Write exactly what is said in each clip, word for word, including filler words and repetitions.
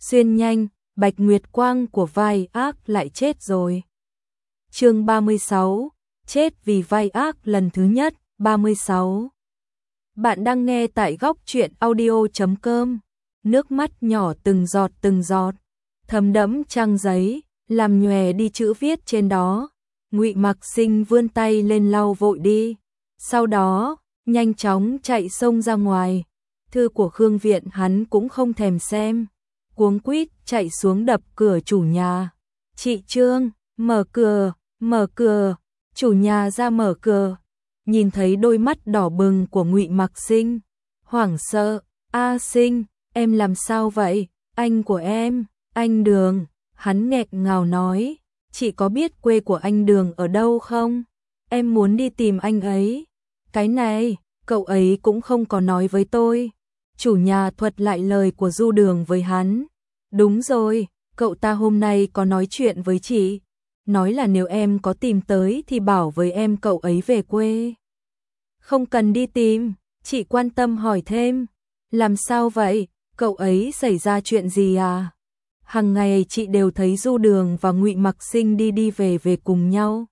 xuyên nhanh, Bạch Nguyệt Quang của vai ác lại chết rồi. Chương ba mươi sáu, chết vì vai ác lần thứ nhất, ba mươi sáu. Bạn đang nghe tại góc truyện audio chấm com. Nước mắt nhỏ từng giọt từng giọt, thấm đẫm trang giấy, làm nhòe đi chữ viết trên đó. Ngụy Mặc Sinh vươn tay lên lau vội đi, sau đó nhanh chóng chạy xông ra ngoài. Thư của Khương Viện hắn cũng không thèm xem, cuống quýt chạy xuống đập cửa chủ nhà. Chị Trương, mở cửa, mở cửa. Chủ nhà ra mở cửa, nhìn thấy đôi mắt đỏ bừng của Ngụy Mặc Sinh, hoảng sợ. A Sinh, em làm sao vậy? Anh của em, anh Đường. Hắn nghẹn ngào nói, chị có biết quê của anh Đường ở đâu không? Em muốn đi tìm anh ấy. Cái này, cậu ấy cũng không có nói với tôi. Chủ nhà thuật lại lời của Du Đường với hắn. Đúng rồi, cậu ta hôm nay có nói chuyện với chị, nói là nếu em có tìm tới thì bảo với em cậu ấy về quê. Không cần đi tìm, chị quan tâm hỏi thêm. Làm sao vậy, cậu ấy xảy ra chuyện gì à? Hằng ngày chị đều thấy Du Đường và Ngụy Mặc Sinh đi đi về về cùng nhau.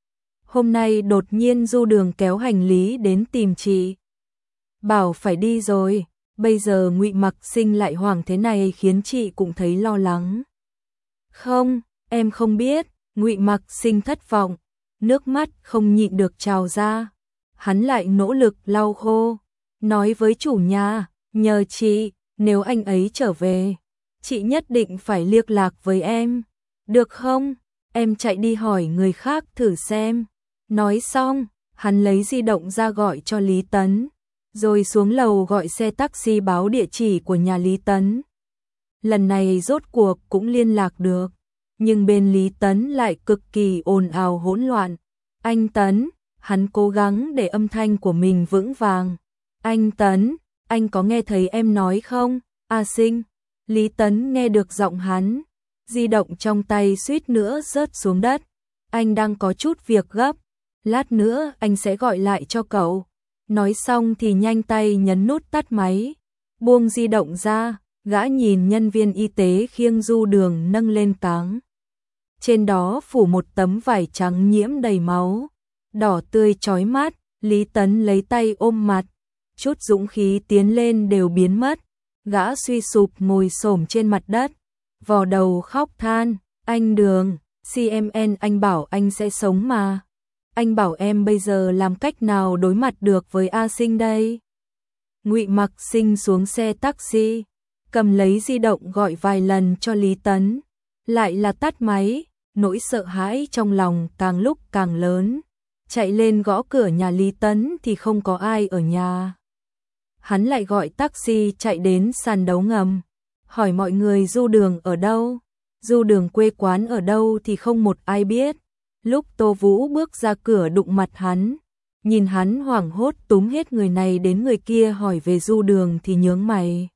Hôm nay đột nhiên Du Đường kéo hành lý đến tìm chị, bảo phải đi rồi. Bây giờ Ngụy Mặc Sinh lại hoảng thế này khiến chị cũng thấy lo lắng. Không, em không biết. Ngụy Mặc Sinh thất vọng, nước mắt không nhịn được trào ra. Hắn lại nỗ lực lau khô, nói với chủ nhà, nhờ chị, nếu anh ấy trở về, chị nhất định phải liên lạc với em. Được không? Em chạy đi hỏi người khác thử xem. Nói xong, hắn lấy di động ra gọi cho Lý Tấn, rồi xuống lầu gọi xe taxi báo địa chỉ của nhà Lý Tấn. Lần này rốt cuộc cũng liên lạc được, nhưng bên Lý Tấn lại cực kỳ ồn ào hỗn loạn. Anh Tấn, hắn cố gắng để âm thanh của mình vững vàng. Anh Tấn, anh có nghe thấy em nói không? A Sinh. Lý Tấn nghe được giọng hắn, di động trong tay suýt nữa rớt xuống đất. Anh đang có chút việc gấp, lát nữa anh sẽ gọi lại cho cậu. Nói xong thì nhanh tay nhấn nút tắt máy, buông di động ra, gã nhìn nhân viên y tế khiêng Du Đường nâng lên cáng. Trên đó phủ một tấm vải trắng nhiễm đầy máu, đỏ tươi chói mắt. Lý Tấn lấy tay ôm mặt, chút dũng khí tiến lên đều biến mất. Gã suy sụp ngồi xổm trên mặt đất, vò đầu khóc than, anh Đường, xê em en anh bảo anh sẽ sống mà. Anh bảo em bây giờ làm cách nào đối mặt được với A Sinh đây? Ngụy Mặc Sinh xuống xe taxi, cầm lấy di động gọi vài lần cho Lý Tấn, lại là tắt máy. Nỗi sợ hãi trong lòng càng lúc càng lớn, chạy lên gõ cửa nhà Lý Tấn thì không có ai ở nhà. Hắn lại gọi taxi chạy đến sàn đấu ngầm, hỏi mọi người Du Đường ở đâu. Du Đường quê quán ở đâu thì không một ai biết. Lúc Tô Vũ bước ra cửa đụng mặt hắn, nhìn hắn hoảng hốt túm hết người này đến người kia hỏi về Du Đường thì nhướng mày.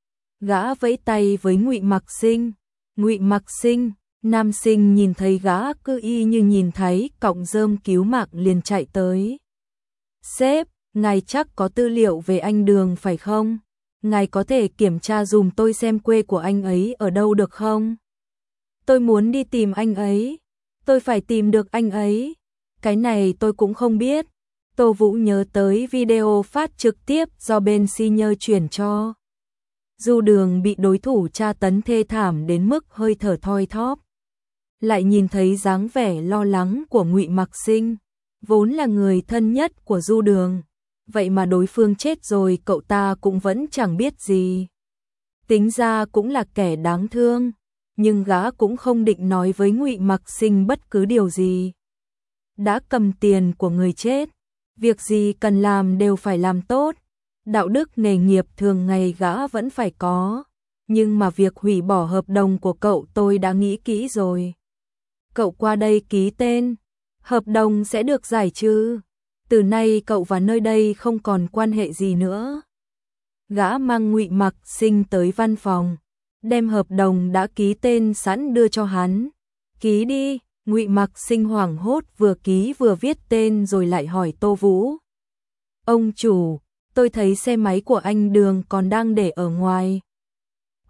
Gã vẫy tay với Ngụy Mặc Sinh. Ngụy Mặc Sinh, nam sinh nhìn thấy gã cứ y như nhìn thấy cọng rơm cứu mạng liền chạy tới. Sếp, ngài chắc có tư liệu về anh Đường phải không? Ngài có thể kiểm tra dùm tôi xem quê của anh ấy ở đâu được không? Tôi muốn đi tìm anh ấy. Tôi phải tìm được anh ấy. Cái này tôi cũng không biết. Tô Vũ nhớ tới video phát trực tiếp do bên senior chuyển cho. Du Đường bị đối thủ tra tấn thê thảm đến mức hơi thở thoi thóp. Lại nhìn thấy dáng vẻ lo lắng của Ngụy Mặc Sinh, vốn là người thân nhất của Du Đường. Vậy mà đối phương chết rồi cậu ta cũng vẫn chẳng biết gì. Tính ra cũng là kẻ đáng thương, nhưng gã cũng không định nói với Ngụy Mặc Sinh bất cứ điều gì. Đã cầm tiền của người chết, việc gì cần làm đều phải làm tốt. Đạo đức nghề nghiệp thường ngày gã vẫn phải có, nhưng mà việc hủy bỏ hợp đồng của cậu tôi đã nghĩ kỹ rồi. Cậu qua đây ký tên, hợp đồng sẽ được giải trừ. Từ nay cậu và nơi đây không còn quan hệ gì nữa. Gã mang Ngụy Mặc Sinh tới văn phòng, đem hợp đồng đã ký tên sẵn đưa cho hắn. Ký đi. Ngụy Mặc Sinh hoảng hốt vừa ký vừa viết tên rồi lại hỏi Tô Vũ. Ông chủ, tôi thấy xe máy của anh Đường còn đang để ở ngoài.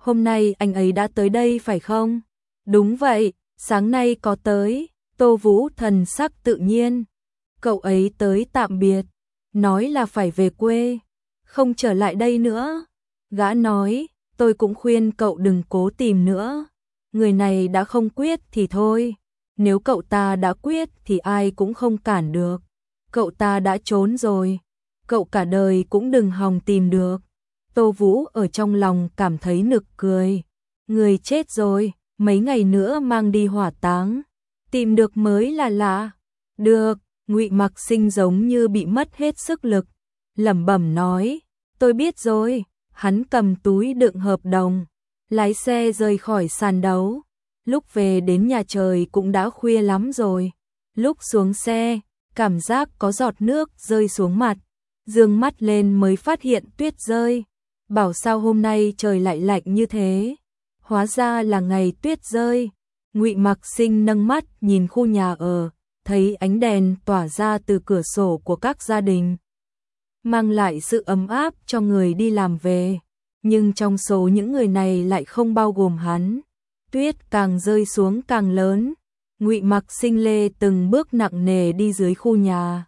Hôm nay anh ấy đã tới đây phải không? Đúng vậy, sáng nay có tới. Tô Vũ thần sắc tự nhiên. Cậu ấy tới tạm biệt, nói là phải về quê, không trở lại đây nữa. Gã nói, tôi cũng khuyên cậu đừng cố tìm nữa. Người này đã không quyết thì thôi. Nếu cậu ta đã quyết thì ai cũng không cản được. Cậu ta đã trốn rồi, cậu cả đời cũng đừng hòng tìm được. Tô Vũ ở trong lòng cảm thấy nực cười. Người chết rồi, mấy ngày nữa mang đi hỏa táng. Tìm được mới là lạ. Được, Ngụy Mặc Sinh giống như bị mất hết sức lực, lẩm bẩm nói, tôi biết rồi. Hắn cầm túi đựng hợp đồng, lái xe rời khỏi sàn đấu. Lúc về đến nhà trời cũng đã khuya lắm rồi. Lúc xuống xe, cảm giác có giọt nước rơi xuống mặt, dương mắt lên mới phát hiện tuyết rơi. Bảo sao hôm nay trời lại lạnh như thế? Hóa ra là ngày tuyết rơi. Ngụy Mặc Sinh nâng mắt nhìn khu nhà ở, thấy ánh đèn tỏa ra từ cửa sổ của các gia đình, mang lại sự ấm áp cho người đi làm về. Nhưng trong số những người này lại không bao gồm hắn. Tuyết càng rơi xuống càng lớn. Ngụy Mặc Sinh lê từng bước nặng nề đi dưới khu nhà.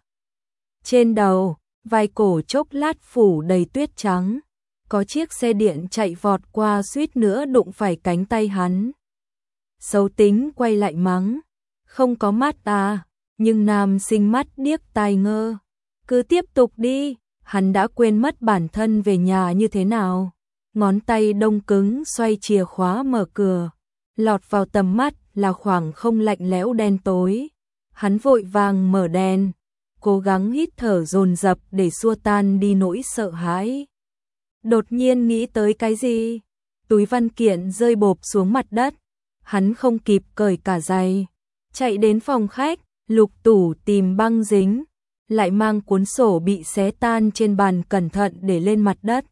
Trên đầu, vai cổ chốc lát phủ đầy tuyết trắng. Có chiếc xe điện chạy vọt qua suýt nữa đụng phải cánh tay hắn. Xấu tính quay lại mắng, không có mắt à? Nhưng nam sinh mắt điếc tai ngơ. Cứ tiếp tục đi, hắn đã quên mất bản thân về nhà như thế nào. Ngón tay đông cứng xoay chìa khóa mở cửa. Lọt vào tầm mắt là khoảng không lạnh lẽo đen tối. Hắn vội vàng mở đèn, cố gắng hít thở dồn dập để xua tan đi nỗi sợ hãi. Đột nhiên nghĩ tới cái gì? Túi văn kiện rơi bộp xuống mặt đất. Hắn không kịp cởi cả giày, chạy đến phòng khách, lục tủ tìm băng dính, lại mang cuốn sổ bị xé tan trên bàn cẩn thận để lên mặt đất.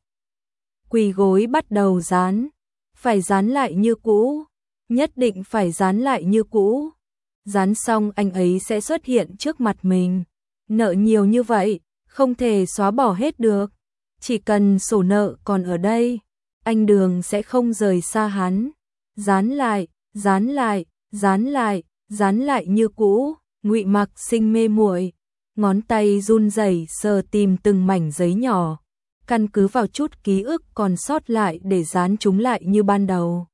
Quỳ gối bắt đầu dán, phải dán lại như cũ, nhất định phải dán lại như cũ. Dán xong anh ấy sẽ xuất hiện trước mặt mình. Nợ nhiều như vậy, không thể xóa bỏ hết được. Chỉ cần sổ nợ còn ở đây, anh Đường sẽ không rời xa hắn. Dán lại, dán lại, dán lại, dán lại như cũ. Ngụy Mặc Sinh mê muội, ngón tay run rẩy sờ tìm từng mảnh giấy nhỏ, căn cứ vào chút ký ức còn sót lại để dán chúng lại như ban đầu.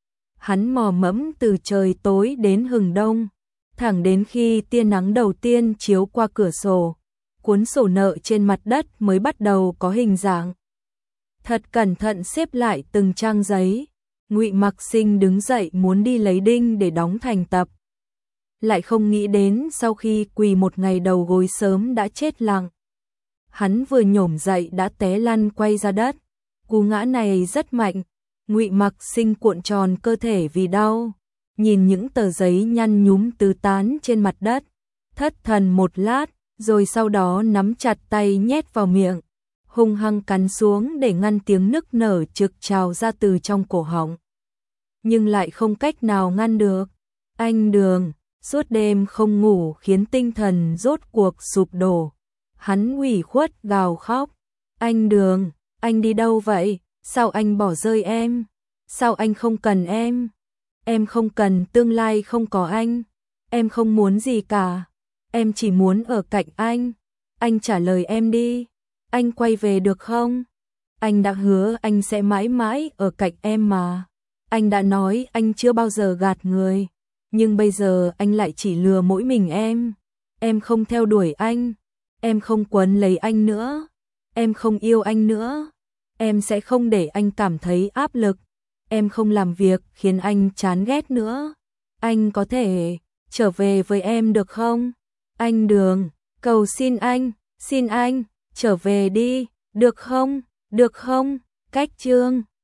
Hắn mò mẫm từ trời tối đến hừng đông, thẳng đến khi tia nắng đầu tiên chiếu qua cửa sổ, cuốn sổ nợ trên mặt đất mới bắt đầu có hình dạng. Thật cẩn thận xếp lại từng trang giấy. Ngụy Mặc Sinh đứng dậy muốn đi lấy đinh để đóng thành tập. Lại không nghĩ đến sau khi quỳ một ngày đầu gối sớm đã chết lặng. Hắn vừa nhổm dậy đã té lăn quay ra đất. Cú ngã này rất mạnh. Ngụy Mặc Sinh cuộn tròn cơ thể vì đau, nhìn những tờ giấy nhăn nhúm tứ tán trên mặt đất, thất thần một lát, rồi sau đó nắm chặt tay nhét vào miệng, hung hăng cắn xuống để ngăn tiếng nức nở trực trào ra từ trong cổ họng. Nhưng lại không cách nào ngăn được. Anh Đường, suốt đêm không ngủ khiến tinh thần rốt cuộc sụp đổ. Hắn ủy khuất gào khóc. Anh Đường, anh đi đâu vậy? Sao anh bỏ rơi em? Sao anh không cần em? Em không cần tương lai không có anh. Em không muốn gì cả. Em chỉ muốn ở cạnh anh. Anh trả lời em đi. Anh quay về được không? Anh đã hứa anh sẽ mãi mãi ở cạnh em mà. Anh đã nói anh chưa bao giờ gạt người. Nhưng bây giờ anh lại chỉ lừa mỗi mình em. Em không theo đuổi anh. Em không quấn lấy anh nữa. Em không yêu anh nữa. Em sẽ không để anh cảm thấy áp lực. Em không làm việc khiến anh chán ghét nữa. Anh có thể trở về với em được không? Anh Đường, cầu xin anh, xin anh, trở về đi, được không? Được không? Cách chương